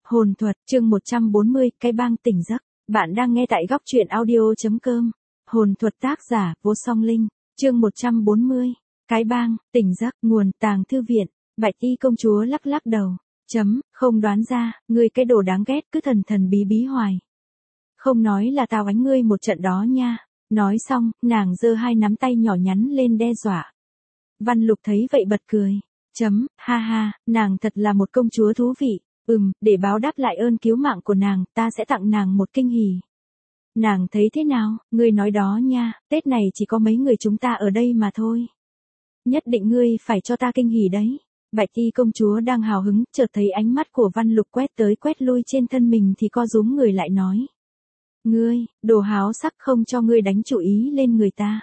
Hồn thuật, chương 140, cái bang tỉnh giấc. Bạn đang nghe tại góc truyện audio.com. Hồn thuật tác giả, Vô Song Linh. Chương 140, cái bang, tỉnh giấc, nguồn, tàng thư viện. Bạch Y công chúa lắc lắc đầu. Không đoán ra, ngươi cái đồ đáng ghét cứ thần thần bí bí hoài. Không nói là tao đánh ngươi một trận đó nha. Nói xong, nàng giơ hai nắm tay nhỏ nhắn lên đe dọa. Văn Lục thấy vậy bật cười. Ha ha, nàng thật là một công chúa thú vị. Để báo đáp lại ơn cứu mạng của nàng, ta sẽ tặng nàng một kinh hỉ. Nàng thấy thế nào, ngươi nói đó nha, Tết này chỉ có mấy người chúng ta ở đây mà thôi. Nhất định ngươi phải cho ta kinh hỉ đấy. Bạch Y công chúa đang hào hứng, chợt thấy ánh mắt của Văn Lục quét tới quét lui trên thân mình thì co rúm người lại nói. Ngươi, đồ háo sắc, không cho ngươi đánh chủ ý lên người ta.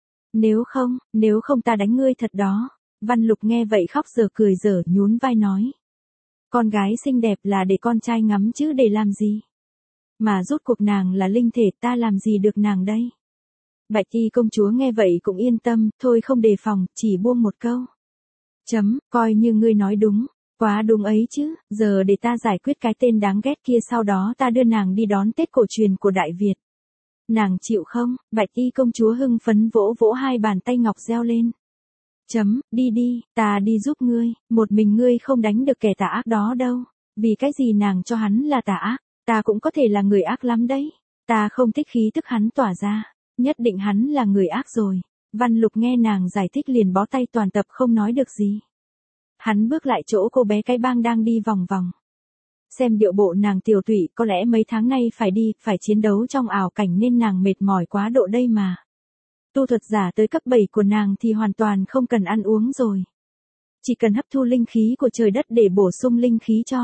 Nếu không ta đánh ngươi thật đó. Văn Lục nghe vậy khóc giờ cười dở, nhún vai nói. Con gái xinh đẹp là để con trai ngắm chứ để làm gì? Mà rốt cuộc nàng là linh thể, ta làm gì được nàng đây? Bạch Y công chúa nghe vậy cũng yên tâm, thôi không đề phòng, chỉ buông một câu. Coi như ngươi nói đúng, quá đúng ấy chứ, giờ để ta giải quyết cái tên đáng ghét kia, sau đó ta đưa nàng đi đón Tết cổ truyền của Đại Việt. Nàng chịu không? Bạch Y công chúa hưng phấn vỗ vỗ hai bàn tay ngọc reo lên. Đi, ta đi giúp ngươi, một mình ngươi không đánh được kẻ tà ác đó đâu. Vì cái gì nàng cho hắn là tà ác, ta cũng có thể là người ác lắm đấy. Ta không thích khí tức hắn tỏa ra, nhất định hắn là người ác rồi. Văn Lục nghe nàng giải thích liền bó tay toàn tập không nói được gì. Hắn bước lại chỗ cô bé cái bang đang đi vòng vòng. Xem điệu bộ nàng tiều tụy, có lẽ mấy tháng nay phải chiến đấu trong ảo cảnh nên nàng mệt mỏi quá độ đây mà. Tu thuật giả tới cấp 7 của nàng thì hoàn toàn không cần ăn uống rồi. Chỉ cần hấp thu linh khí của trời đất để bổ sung linh khí cho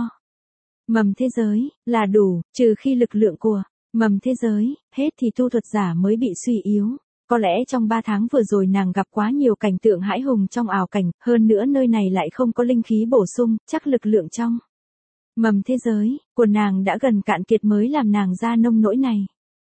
mầm thế giới là đủ, trừ khi lực lượng của mầm thế giới hết thì tu thuật giả mới bị suy yếu. Có lẽ trong 3 tháng vừa rồi nàng gặp quá nhiều cảnh tượng hãi hùng trong ảo cảnh, hơn nữa nơi này lại không có linh khí bổ sung, chắc lực lượng trong mầm thế giới của nàng đã gần cạn kiệt mới làm nàng ra nông nỗi này.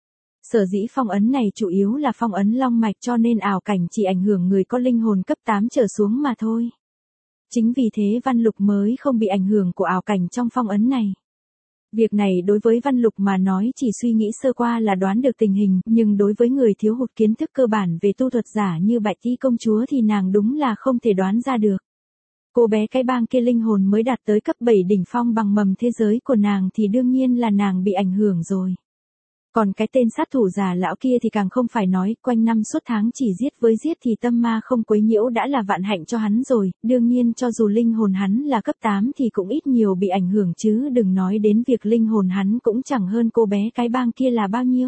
Sở dĩ phong ấn này chủ yếu là phong ấn long mạch, cho nên ảo cảnh chỉ ảnh hưởng người có linh hồn cấp 8 trở xuống mà thôi. Chính vì thế Văn Lục mới không bị ảnh hưởng của ảo cảnh trong phong ấn này. Việc này đối với Văn Lục mà nói chỉ suy nghĩ sơ qua là đoán được tình hình, nhưng đối với người thiếu hụt kiến thức cơ bản về tu thuật giả như Bạch Y công chúa thì nàng đúng là không thể đoán ra được. Cô bé cái bang kia linh hồn mới đạt tới cấp 7 đỉnh phong bằng mầm thế giới của nàng thì đương nhiên là nàng bị ảnh hưởng rồi. Còn cái tên sát thủ già lão kia thì càng không phải nói, quanh năm suốt tháng chỉ giết với giết thì tâm ma không quấy nhiễu đã là vạn hạnh cho hắn rồi, đương nhiên cho dù linh hồn hắn là cấp 8 thì cũng ít nhiều bị ảnh hưởng chứ đừng nói đến việc linh hồn hắn cũng chẳng hơn cô bé cái bang kia là bao nhiêu.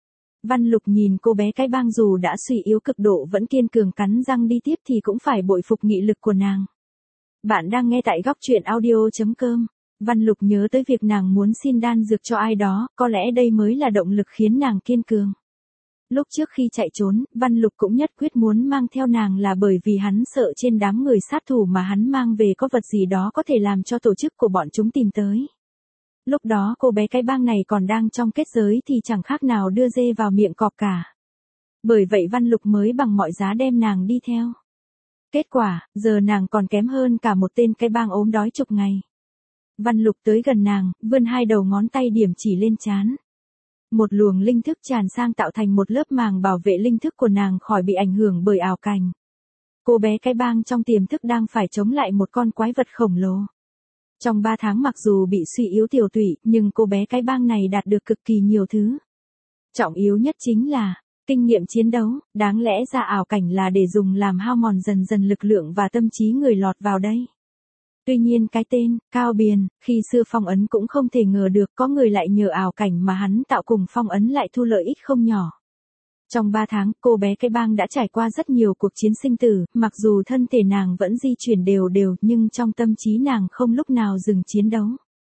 Văn Lục nhìn cô bé cái bang dù đã suy yếu cực độ vẫn kiên cường cắn răng đi tiếp thì cũng phải bội phục nghị lực của nàng. Bạn đang nghe tại góc truyện audio.com. Văn Lục nhớ tới việc nàng muốn xin đan dược cho ai đó, có lẽ đây mới là động lực khiến nàng kiên cường. Lúc trước khi chạy trốn, Văn Lục cũng nhất quyết muốn mang theo nàng là bởi vì hắn sợ trên đám người sát thủ mà hắn mang về có vật gì đó có thể làm cho tổ chức của bọn chúng tìm tới. Lúc đó cô bé cái bang này còn đang trong kết giới thì chẳng khác nào đưa dê vào miệng cọp cả. Bởi vậy Văn Lục mới bằng mọi giá đem nàng đi theo. Kết quả, giờ nàng còn kém hơn cả một tên cái bang ốm đói chục ngày. Văn Lục tới gần nàng, vươn hai đầu ngón tay điểm chỉ lên trán. Một luồng linh thức tràn sang tạo thành một lớp màng bảo vệ linh thức của nàng khỏi bị ảnh hưởng bởi ảo cảnh. Cô bé cái bang trong tiềm thức đang phải chống lại một con quái vật khổng lồ. Trong 3 tháng mặc dù bị suy yếu tiều tụy, nhưng cô bé cái bang này đạt được cực kỳ nhiều thứ. Trọng yếu nhất chính là kinh nghiệm chiến đấu, đáng lẽ ra ảo cảnh là để dùng làm hao mòn dần dần lực lượng và tâm trí người lọt vào đây. Tuy nhiên cái tên, Cao Biền, khi xưa phong ấn cũng không thể ngờ được có người lại nhờ ảo cảnh mà hắn tạo cùng phong ấn lại thu lợi ích không nhỏ. Trong 3 tháng, cô bé cái bang đã trải qua rất nhiều cuộc chiến sinh tử, mặc dù thân thể nàng vẫn di chuyển đều đều nhưng trong tâm trí nàng không lúc nào dừng chiến đấu.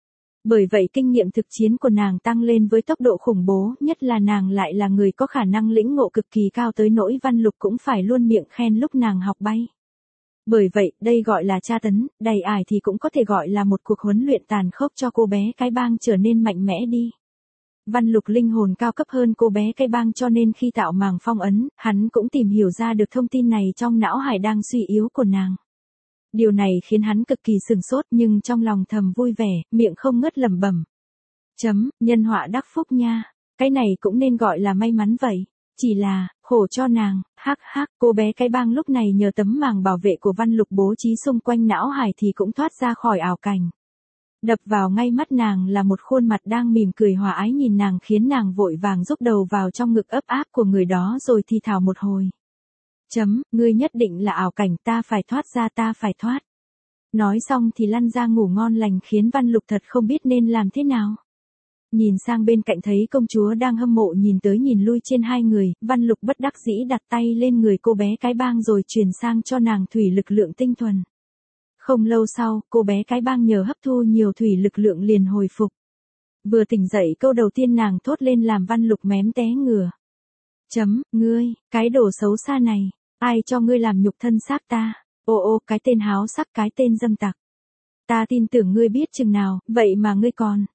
Bởi vậy kinh nghiệm thực chiến của nàng tăng lên với tốc độ khủng bố, nhất là nàng lại là người có khả năng lĩnh ngộ cực kỳ cao tới nỗi Văn Lục cũng phải luôn miệng khen lúc nàng học bay. Bởi vậy, đây gọi là tra tấn, đầy ải thì cũng có thể gọi là một cuộc huấn luyện tàn khốc cho cô bé cái bang trở nên mạnh mẽ đi. Văn Lục linh hồn cao cấp hơn cô bé cái bang cho nên khi tạo màng phong ấn, hắn cũng tìm hiểu ra được thông tin này trong não hải đang suy yếu của nàng. Điều này khiến hắn cực kỳ sửng sốt nhưng trong lòng thầm vui vẻ, miệng không ngớt lẩm bẩm. Nhân họa đắc phúc nha. Cái này cũng nên gọi là may mắn vậy. Chỉ là, khổ cho nàng, hắc hắc, cô bé cái bang lúc này nhờ tấm màng bảo vệ của Văn Lục bố trí xung quanh não hải thì cũng thoát ra khỏi ảo cảnh. Đập vào ngay mắt nàng là một khuôn mặt đang mỉm cười hòa ái nhìn nàng khiến nàng vội vàng rúc đầu vào trong ngực ấp áp của người đó rồi thì thào một hồi. Ngươi nhất định là ảo cảnh, ta phải thoát ra, ta phải thoát. Nói xong thì lăn ra ngủ ngon lành khiến Văn Lục thật không biết nên làm thế nào. Nhìn sang bên cạnh thấy công chúa đang hâm mộ nhìn tới nhìn lui trên hai người, Văn Lục bất đắc dĩ đặt tay lên người cô bé cái bang rồi truyền sang cho nàng thủy lực lượng tinh thuần. Không lâu sau, cô bé cái bang nhờ hấp thu nhiều thủy lực lượng liền hồi phục. Vừa tỉnh dậy câu đầu tiên nàng thốt lên làm Văn Lục mém té ngửa. Ngươi, cái đồ xấu xa này, ai cho ngươi làm nhục thân xác ta? Ô cái tên háo sắc, cái tên dâm tặc. Ta tin tưởng ngươi biết chừng nào, vậy mà ngươi còn,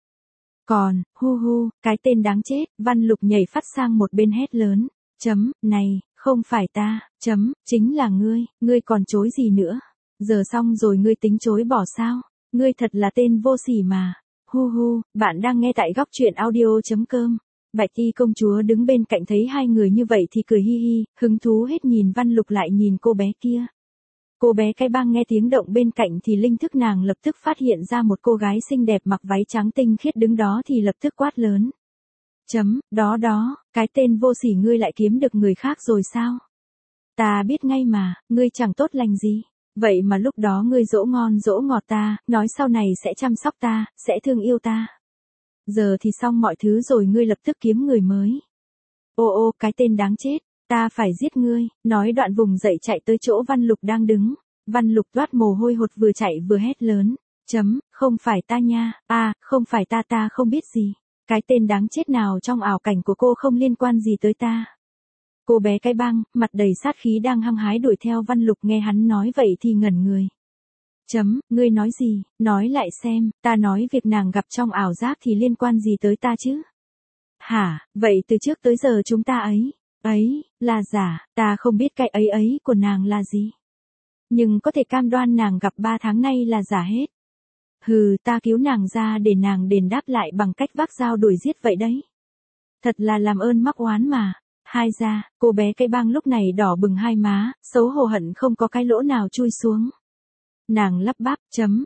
cái tên đáng chết. Văn Lục nhảy phát sang một bên hét lớn. Này, không phải ta, chính là ngươi còn chối gì nữa? Giờ xong rồi ngươi tính chối bỏ sao? Ngươi thật là tên vô sỉ mà. Bạn đang nghe tại góc truyện audio.com. Bạch Y công chúa đứng bên cạnh thấy hai người như vậy thì cười hi hi, hứng thú hết nhìn Văn Lục lại nhìn cô bé kia. Cô bé cái bang nghe tiếng động bên cạnh thì linh thức nàng lập tức phát hiện ra một cô gái xinh đẹp mặc váy trắng tinh khiết đứng đó thì lập tức quát lớn. Đó, cái tên vô sỉ, ngươi lại kiếm được người khác rồi sao? Ta biết ngay mà, ngươi chẳng tốt lành gì. Vậy mà lúc đó ngươi dỗ ngon dỗ ngọt ta, nói sau này sẽ chăm sóc ta, sẽ thương yêu ta. Giờ thì xong mọi thứ rồi, ngươi lập tức kiếm người mới. Ô cái tên đáng chết, ta phải giết ngươi. Nói đoạn vùng dậy chạy tới chỗ Văn Lục đang đứng. Văn Lục toát mồ hôi hột vừa chạy vừa hét lớn. Không phải ta nha, không phải ta không biết gì. Cái tên đáng chết nào trong ảo cảnh của cô không liên quan gì tới ta. Cô bé cái bang, mặt đầy sát khí đang hăng hái đuổi theo Văn Lục nghe hắn nói vậy thì ngẩn người. Ngươi nói gì, nói lại xem, ta nói việc nàng gặp trong ảo giác thì liên quan gì tới ta chứ? Hả, vậy từ trước tới giờ chúng ta ấy, là giả, ta không biết cái ấy của nàng là gì. Nhưng có thể cam đoan nàng gặp 3 tháng nay là giả hết. Ta cứu nàng ra để nàng đền đáp lại bằng cách vác dao đuổi giết vậy đấy. Thật là làm ơn mắc oán mà. Hai ra, cô bé cái bang lúc này đỏ bừng hai má, xấu hổ hận không có cái lỗ nào chui xuống. Nàng lắp bắp,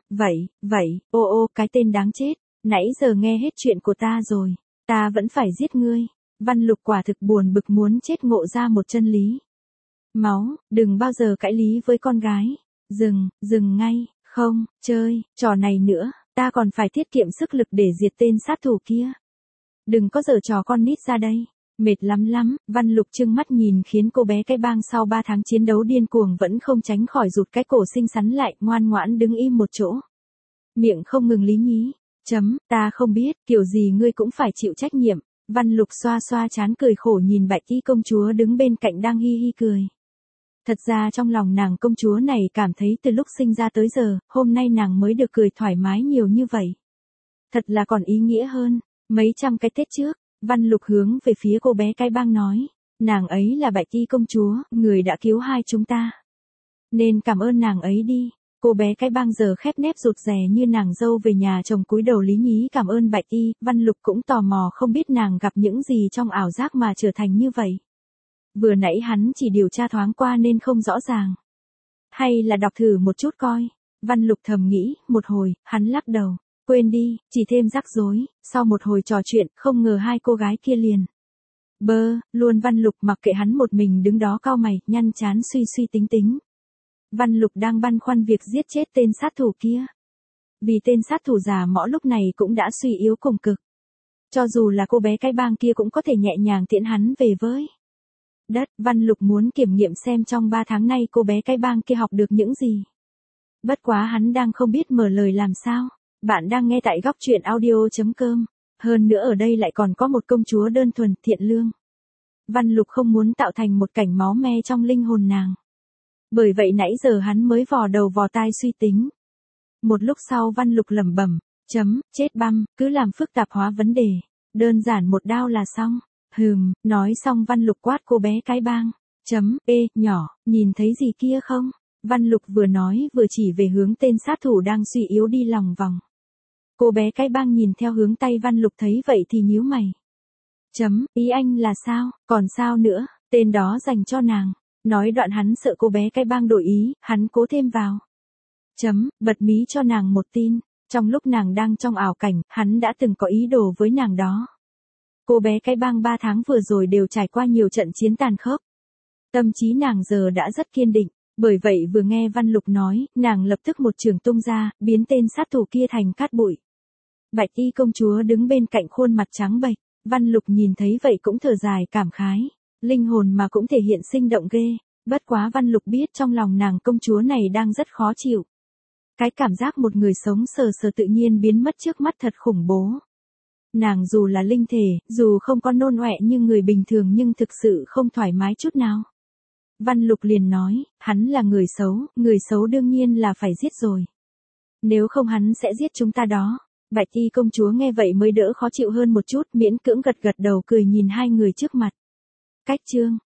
vậy, ô cái tên đáng chết, nãy giờ nghe hết chuyện của ta rồi, ta vẫn phải giết ngươi. Văn Lục quả thực buồn bực muốn chết, ngộ ra một chân lý. Máu, đừng bao giờ cãi lý với con gái. Dừng ngay, không, chơi, trò này nữa, ta còn phải tiết kiệm sức lực để diệt tên sát thủ kia. Đừng có giở trò con nít ra đây. Mệt lắm, Văn Lục trừng mắt nhìn khiến cô bé cái bang sau 3 tháng chiến đấu điên cuồng vẫn không tránh khỏi rụt cái cổ xinh xắn lại, ngoan ngoãn đứng im một chỗ. Miệng không ngừng lý nhí. Ta không biết, kiểu gì ngươi cũng phải chịu trách nhiệm. Văn Lục xoa xoa trán cười khổ nhìn Bạch Y công chúa đứng bên cạnh đang hi hi cười. Thật ra trong lòng nàng công chúa này cảm thấy từ lúc sinh ra tới giờ, hôm nay nàng mới được cười thoải mái nhiều như vậy. Thật là còn ý nghĩa hơn, mấy trăm cái Tết trước. Văn Lục hướng về phía cô bé cái bang nói, nàng ấy là Bạch Y công chúa, người đã cứu hai chúng ta. Nên cảm ơn nàng ấy đi. Cô bé cái bang giờ khép nép rụt rè như nàng dâu về nhà chồng cúi đầu lý nhí cảm ơn Bạch Y. Văn Lục cũng tò mò không biết nàng gặp những gì trong ảo giác mà trở thành như vậy. Vừa nãy hắn chỉ điều tra thoáng qua nên không rõ ràng. Hay là đọc thử một chút coi. Văn Lục thầm nghĩ, một hồi, hắn lắc đầu. Quên đi, chỉ thêm rắc rối. Sau một hồi trò chuyện, không ngờ hai cô gái kia liền luôn. Văn Lục mặc kệ hắn một mình đứng đó cau mày, nhăn trán suy tính. Văn Lục đang băn khoăn việc giết chết tên sát thủ kia. Vì tên sát thủ già mõ lúc này cũng đã suy yếu cùng cực. Cho dù là cô bé cái bang kia cũng có thể nhẹ nhàng tiễn hắn về với đất. Văn Lục muốn kiểm nghiệm xem trong 3 tháng nay cô bé cái bang kia học được những gì. Bất quá hắn đang không biết mở lời làm sao. Bạn đang nghe tại góc truyện audio.com. Hơn nữa ở đây lại còn có một công chúa đơn thuần, thiện lương. Văn Lục không muốn tạo thành một cảnh máu me trong linh hồn nàng. Bởi vậy nãy giờ hắn mới vò đầu vò tai suy tính. Một lúc sau Văn Lục lẩm bẩm, chết băm, cứ làm phức tạp hóa vấn đề. Đơn giản một đao là xong. Nói xong Văn Lục quát cô bé cái bang. Nhỏ, nhìn thấy gì kia không? Văn Lục vừa nói vừa chỉ về hướng tên sát thủ đang suy yếu đi lòng vòng. Cô bé cái bang nhìn theo hướng tay Văn Lục thấy vậy thì nhíu mày. Ý anh là sao, còn sao nữa, tên đó dành cho nàng. Nói đoạn hắn sợ cô bé cái bang đổi ý, hắn cố thêm vào. Bật mí cho nàng một tin, trong lúc nàng đang trong ảo cảnh, hắn đã từng có ý đồ với nàng đó. Cô bé cái bang 3 tháng vừa rồi đều trải qua nhiều trận chiến tàn khốc. Tâm trí nàng giờ đã rất kiên định, bởi vậy vừa nghe Văn Lục nói, nàng lập tức một trường tung ra, biến tên sát thủ kia thành cát bụi. Bạch y công chúa đứng bên cạnh khuôn mặt trắng bệch, Văn Lục nhìn thấy vậy cũng thở dài cảm khái, linh hồn mà cũng thể hiện sinh động ghê, bất quá Văn Lục biết trong lòng nàng công chúa này đang rất khó chịu. Cái cảm giác một người sống sờ sờ tự nhiên biến mất trước mắt thật khủng bố. Nàng dù là linh thể, dù không có nôn ọe như người bình thường nhưng thực sự không thoải mái chút nào. Văn Lục liền nói, hắn là người xấu đương nhiên là phải giết rồi. Nếu không hắn sẽ giết chúng ta đó. Bạch y công chúa nghe vậy mới đỡ khó chịu hơn một chút, miễn cưỡng gật gật đầu cười nhìn hai người trước mặt. Cách chương